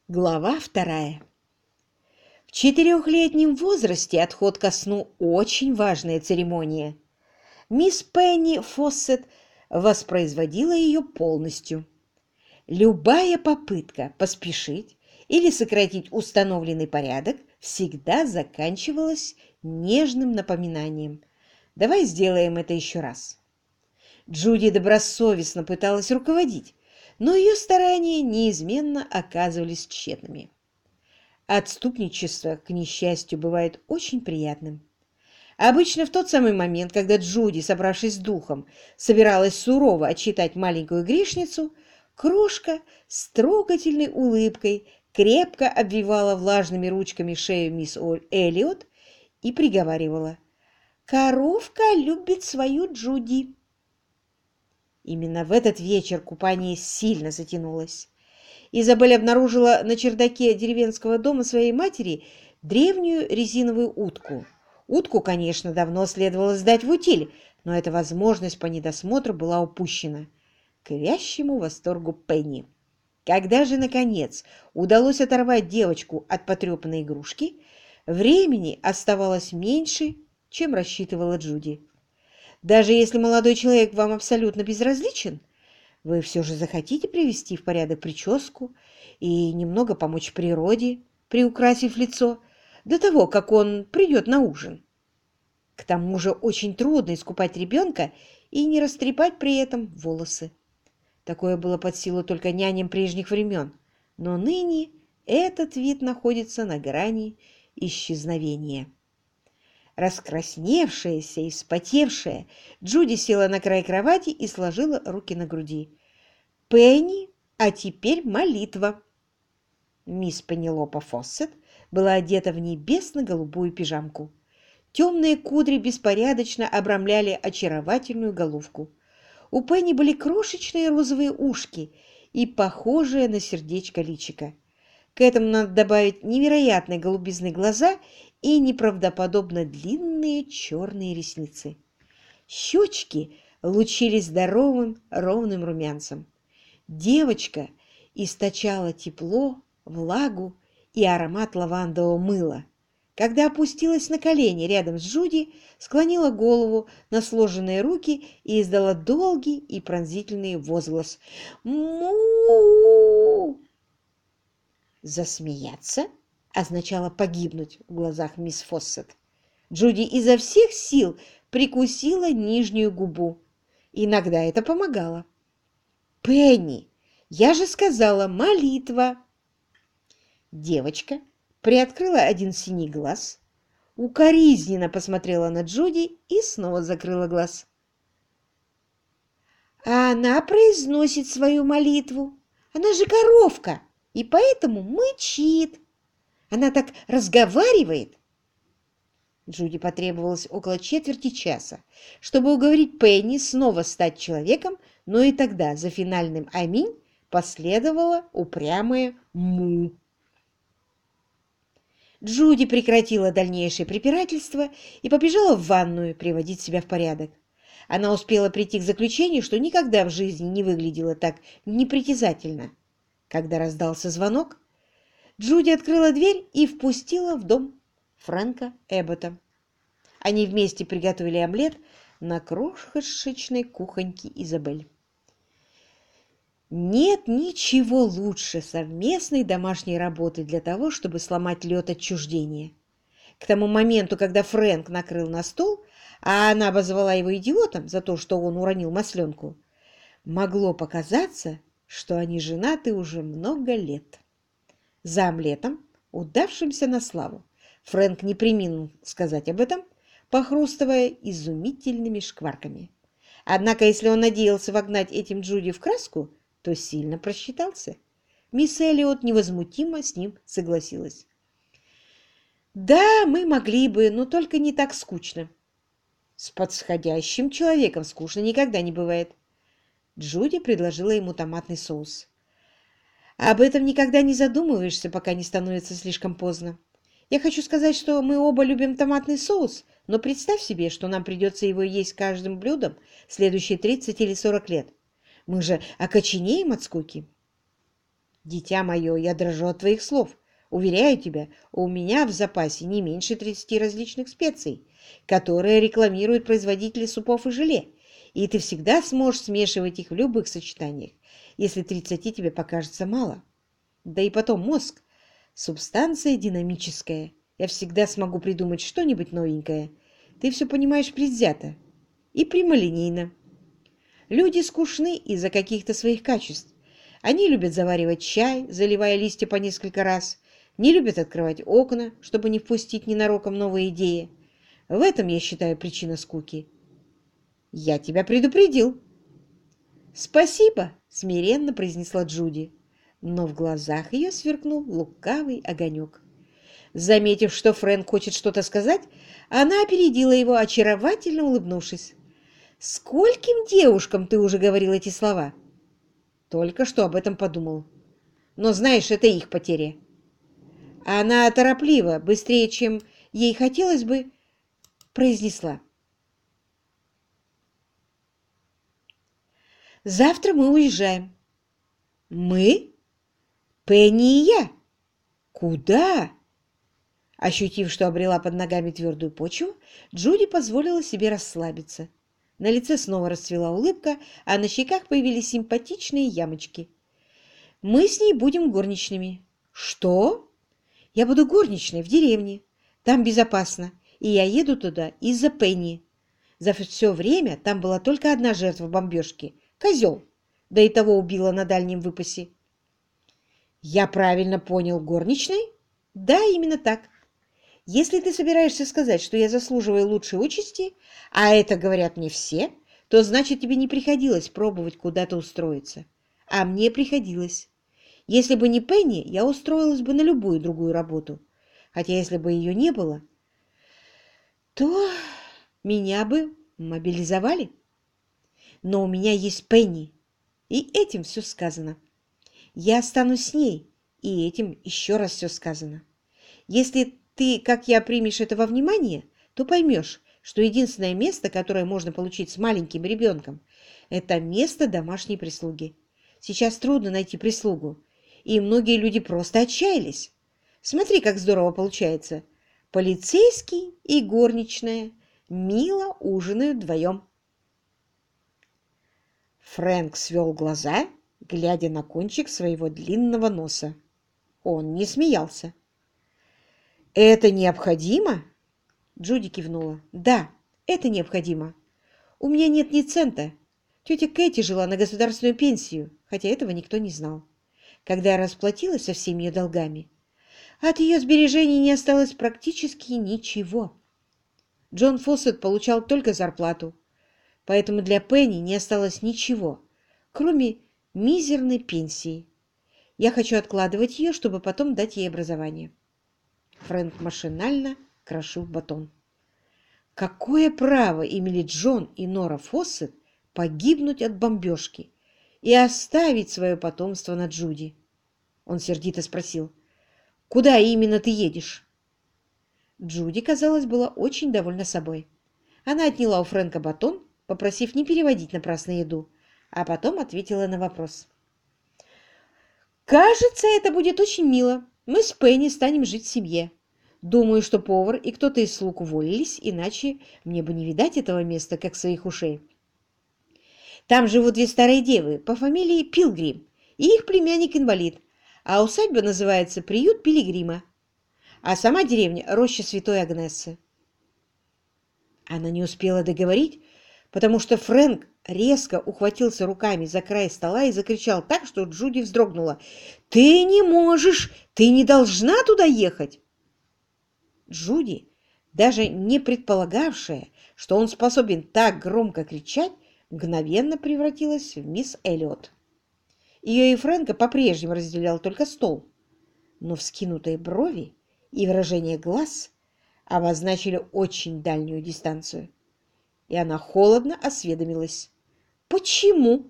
Глава вторая. В 4-летнем возрасте отход ко сну – очень важная церемония. Мисс Пенни Фоссет воспроизводила ее полностью. Любая попытка поспешить или сократить установленный порядок всегда заканчивалась нежным напоминанием. «Давай сделаем это еще раз». Джуди добросовестно пыталась руководить, но ее старания неизменно оказывались тщетными. Отступничество, к несчастью, бывает очень приятным. Обычно в тот самый момент, когда Джуди, собравшись с духом, собиралась сурово отчитать маленькую грешницу, крошка с трогательной улыбкой крепко обвивала влажными ручками шею мисс Эллиот и приговаривала: «Коровка любит свою Джуди». Именно в этот вечер купание сильно затянулось. Изабель обнаружила на чердаке деревенского дома своей матери древнюю резиновую утку. Утку, конечно, давно следовало сдать в утиль, но эта возможность по недосмотру была упущена, к вящему восторгу Пенни. Когда же, наконец, удалось оторвать девочку от потрепанной игрушки, времени оставалось меньше, чем рассчитывала Джуди. Даже если молодой человек вам абсолютно безразличен, вы все же захотите привести в порядок прическу и немного помочь природе, приукрасив лицо, до того, как он придет на ужин. К тому же очень трудно искупать ребенка и не растрепать при этом волосы. Такое было под силу только няням прежних времен, но ныне этот вид находится на грани исчезновения. Раскрасневшаяся и вспотевшая, Джуди села на край кровати и сложила руки на груди. «Пенни, а теперь молитва!» Мисс Пенелопа Фоссет была одета в небесно-голубую пижамку. Темные кудри беспорядочно обрамляли очаровательную головку. У Пенни были крошечные розовые ушки и похожее на сердечко личико. К этому надо добавить невероятные голубизны глаза и неправдоподобно длинные черные ресницы. Щечки лучились здоровым ровным румянцем. Девочка источала тепло, влагу и аромат лавандового мыла. Когда опустилась на колени рядом с Джуди, склонила голову на сложенные руки и издала долгий и пронзительный возглас «Му!». Засмеяться означало погибнуть в глазах мисс Фоссет. Джуди изо всех сил прикусила нижнюю губу. Иногда это помогало. «Пенни, я же сказала, молитва!» Девочка приоткрыла один синий глаз, укоризненно посмотрела на Джуди и снова закрыла глаз. «А она произносит свою молитву. Она же коровка, и поэтому мычит. Она так разговаривает». Джуди потребовалось около четверти часа, чтобы уговорить Пенни снова стать человеком, но и тогда за финальным «Аминь» последовало упрямое «Му». Джуди прекратила дальнейшее препирательство и побежала в ванную приводить себя в порядок. Она успела прийти к заключению, что никогда в жизни не выглядела так непритязательно. Когда раздался звонок, Джуди открыла дверь и впустила в дом Фрэнка Эббота. Они вместе приготовили омлет на крошечной кухоньке Изабель. Нет ничего лучше совместной домашней работы для того, чтобы сломать лед отчуждения. К тому моменту, когда Фрэнк накрыл на стол, а она обозвала его идиотом за то, что он уронил масленку, могло показаться, что они женаты уже много лет. За омлетом, удавшимся на славу, Фрэнк не преминул сказать об этом, похрустывая изумительными шкварками. Однако, если он надеялся вогнать этим Джуди в краску, то сильно просчитался. Мисс Эллиот невозмутимо с ним согласилась. «Да, мы могли бы, но только не так скучно». «С подходящим человеком скучно никогда не бывает». Джуди предложила ему томатный соус. «Об этом никогда не задумываешься, пока не становится слишком поздно. Я хочу сказать, что мы оба любим томатный соус, но представь себе, что нам придется его есть каждым блюдом следующие 30 или 40 лет. Мы же окоченеем от скуки». Дитя мое, я дрожу от твоих слов. Уверяю тебя, у меня в запасе не меньше 30 различных специй, которые рекламируют производители супов и желе, и ты всегда сможешь смешивать их в любых сочетаниях, если 30 тебе покажется мало. Да и потом мозг — субстанция динамическая. Я всегда смогу придумать что-нибудь новенькое. Ты все понимаешь предвзято и прямолинейно. Люди скучны из-за каких-то своих качеств. Они любят заваривать чай, заливая листья по несколько раз, не любят открывать окна, чтобы не впустить ненароком новые идеи. В этом, я считаю, причина скуки. Я тебя предупредил. Спасибо, смиренно произнесла Джуди, но в глазах ее сверкнул лукавый огонек. Заметив, что Фрэнк хочет что-то сказать, она опередила его, очаровательно улыбнувшись. «Скольким девушкам ты уже говорил эти слова?» «Только что об этом подумал. Но знаешь, это их потеря». Она торопливо, быстрее, чем ей хотелось бы, произнесла. «Завтра мы уезжаем». «Мы? Пенни и я? Куда?» Ощутив, что обрела под ногами твердую почву, Джуди позволила себе расслабиться. На лице снова расцвела улыбка, а на щеках появились симпатичные ямочки. «Мы с ней будем горничными». «Что?» «Я буду горничной в деревне. Там безопасно, и я еду туда из-за Пенни. За все время там была только одна жертва бомбежки — козел, да и того убила на дальнем выпасе». «Я правильно понял, горничной?» «Да, именно так. Если ты собираешься сказать, что я заслуживаю лучшей участи, а это говорят мне все, то значит тебе не приходилось пробовать куда-то устроиться. А мне приходилось. Если бы не Пенни, я устроилась бы на любую другую работу. Хотя если бы ее не было, то меня бы мобилизовали. Но у меня есть Пенни, и этим все сказано. Я останусь с ней, и этим еще раз все сказано. Если ты, как я, примешь это во внимание, то поймешь, что единственное место, которое можно получить с маленьким ребенком, это место домашней прислуги. Сейчас трудно найти прислугу, и многие люди просто отчаялись. Смотри, как здорово получается. Полицейский и горничная мило ужинают вдвоем. Фрэнк свел глаза, глядя на кончик своего длинного носа. Он не смеялся. «Это необходимо?» Джуди кивнула. «Да, это необходимо. У меня нет ни цента. Тетя Кэти жила на государственную пенсию, хотя этого никто не знал. Когда я расплатилась со всеми ее долгами, от ее сбережений не осталось практически ничего. Джон Фоссет получал только зарплату, поэтому для Пенни не осталось ничего, кроме мизерной пенсии. Я хочу откладывать ее, чтобы потом дать ей образование». Фрэнк машинально крошил батон. Какое право имели Джон и Нора Фоссет погибнуть от бомбежки и оставить свое потомство на Джуди? Он сердито спросил: «Куда именно ты едешь?» Джуди, казалось, была очень довольна собой. Она отняла у Фрэнка батон, попросив не переводить напрасно еду, а потом ответила на вопрос. «Кажется, это будет очень мило. Мы с Пенни станем жить в семье. Думаю, что повар и кто-то из слуг уволились, иначе мне бы не видать этого места, как своих ушей. Там живут две старые девы по фамилии Пилгрим и их племянник-инвалид, а усадьба называется «Приют Пилигрима», а сама деревня — Роща Святой Агнессы». Она не успела договорить, потому что Фрэнк резко ухватился руками за край стола и закричал так, что Джуди вздрогнула. «Ты не можешь! Ты не должна туда ехать!» Джуди, даже не предполагавшая, что он способен так громко кричать, мгновенно превратилась в мисс Эллиот. Ее и Фрэнка по-прежнему разделял только стол, но вскинутые брови и выражение глаз обозначили очень дальнюю дистанцию, и она холодно осведомилась: «Почему?»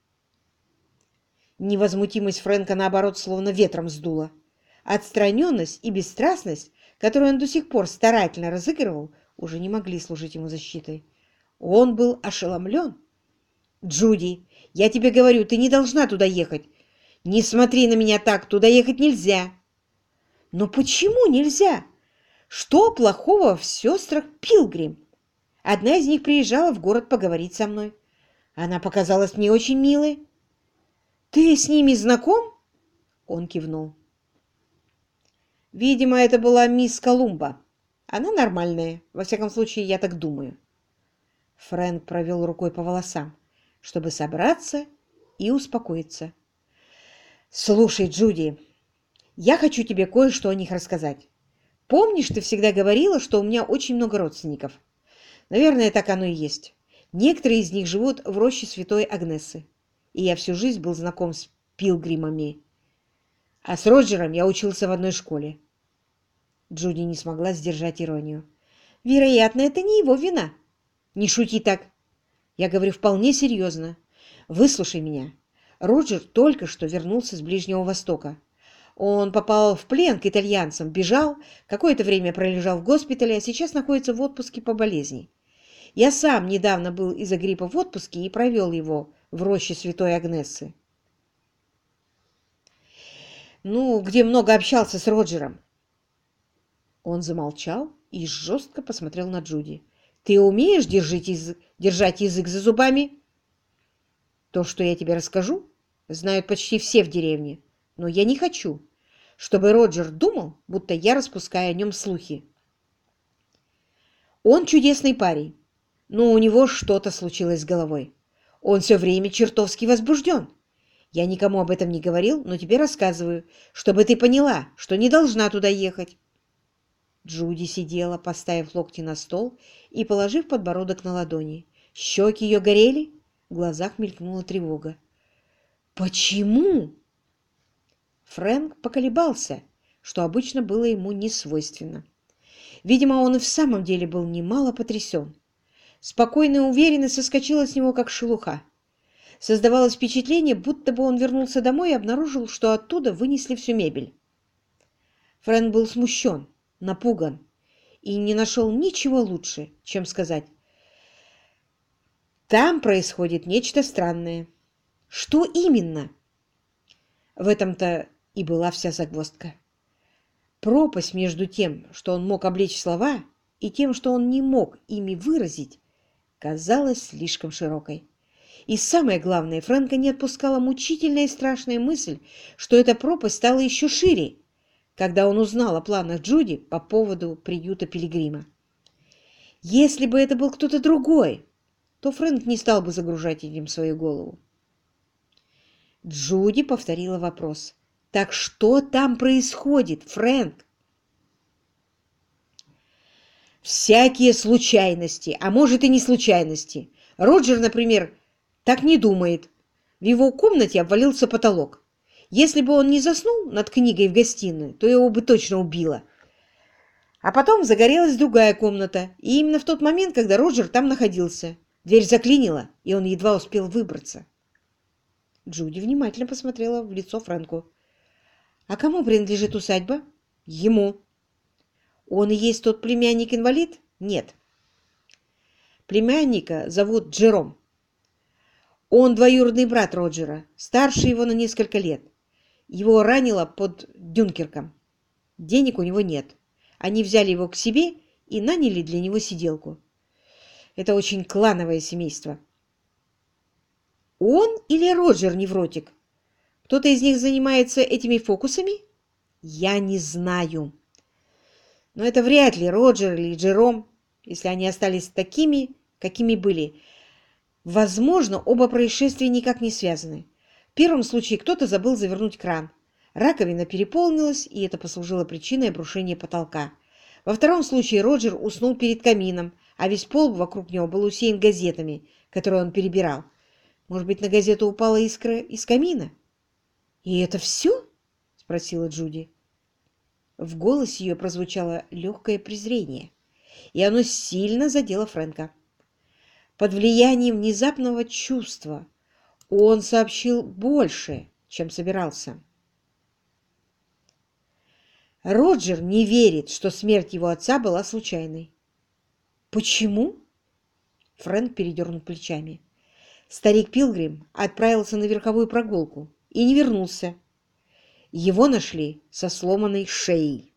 Невозмутимость Фрэнка, наоборот, словно ветром сдула. Отстраненность и бесстрастность, которую он до сих пор старательно разыгрывал, уже не могли служить ему защитой. Он был ошеломлен. «Джуди, я тебе говорю, ты не должна туда ехать. «Не смотри на меня так, туда ехать нельзя!» «Но почему нельзя? Что плохого в сестрах Пилгрим? Одна из них приезжала в город поговорить со мной. Она показалась мне очень милой. Ты с ними знаком?» Он кивнул. «Видимо, это была мисс Колумба. Она нормальная, во всяком случае, я так думаю». Фрэнк провел рукой по волосам, чтобы собраться и успокоиться. «Слушай, Джуди, я хочу тебе кое-что о них рассказать. Помнишь, ты всегда говорила, что у меня очень много родственников? Наверное, так оно и есть. Некоторые из них живут в роще Святой Агнессы, и я всю жизнь был знаком с пилгримами. А с Роджером я учился в одной школе». Джуди не смогла сдержать иронию. «Вероятно, это не его вина». «Не шути так. Я говорю вполне серьезно. Выслушай меня. Роджер только что вернулся с Ближнего Востока. Он попал в плен к итальянцам, бежал, какое-то время пролежал в госпитале, а сейчас находится в отпуске по болезни. Я сам недавно был из-за гриппа в отпуске и провел его в роще Святой Агнессы. Ну, где много общался с Роджером». Он замолчал и жестко посмотрел на Джуди. «Ты умеешь держать язык за зубами?» «То, что я тебе расскажу, знают почти все в деревне, но я не хочу, чтобы Роджер думал, будто я распускаю о нем слухи. Он чудесный парень, но у него что-то случилось с головой. Он все время чертовски возбужден. Я никому об этом не говорил, но тебе рассказываю, чтобы ты поняла, что не должна туда ехать». Джуди сидела, поставив локти на стол и положив подбородок на ладони. Щеки ее горели, в глазах мелькнула тревога. «Почему?» Фрэнк поколебался, что обычно было ему не свойственно. Видимо, он и в самом деле был немало потрясен. Спокойная уверенность соскочила с него, как шелуха. Создавалось впечатление, будто бы он вернулся домой и обнаружил, что оттуда вынесли всю мебель. Фрэнк был смущен, напуган и не нашел ничего лучше, чем сказать: «Там происходит нечто странное». «Что именно?» В этом-то и была вся загвоздка. Пропасть между тем, что он мог облечь в слова, и тем, что он не мог ими выразить, казалась слишком широкой. И самое главное, Фрэнка не отпускала мучительная и страшная мысль, что эта пропасть стала еще шире, когда он узнал о планах Джуди по поводу приюта Пилигрима. Если бы это был кто-то другой, то Фрэнк не стал бы загружать этим свою голову. Джуди повторила вопрос. «Так что там происходит, Фрэнк?» «Всякие случайности, а может и не случайности. Роджер, например, так не думает. В его комнате обвалился потолок. Если бы он не заснул над книгой в гостиной, то его бы точно убило. А потом загорелась другая комната, и именно в тот момент, когда Роджер там находился, дверь заклинила, и он едва успел выбраться». Джуди внимательно посмотрела в лицо Фрэнку. «А кому принадлежит усадьба?» «Ему». «Он и есть тот племянник-инвалид?» «Нет». «Племянника зовут Джером. Он двоюродный брат Роджера, старше его на несколько лет. Его ранило под Дюнкерком. Денег у него нет. Они взяли его к себе и наняли для него сиделку. Это очень клановое семейство». «Он или Роджер невротик? Кто-то из них занимается этими фокусами?» «Я не знаю. Но это вряд ли Роджер или Джером, если они остались такими, какими были. Возможно, оба происшествия никак не связаны. В первом случае кто-то забыл завернуть кран. Раковина переполнилась, и это послужило причиной обрушения потолка. Во втором случае Роджер уснул перед камином, а весь пол вокруг него был усеян газетами, которые он перебирал. Может быть, на газету упала искра из камина?» «И это все?» — спросила Джуди. В голосе ее прозвучало легкое презрение, и оно сильно задело Фрэнка. Под влиянием внезапного чувства он сообщил больше, чем собирался. Роджер не верит, что смерть его отца была случайной. «Почему?» Фрэнк передернул плечами. Старик Пилгрим отправился на верховую прогулку и не вернулся. Его нашли со сломанной шеей.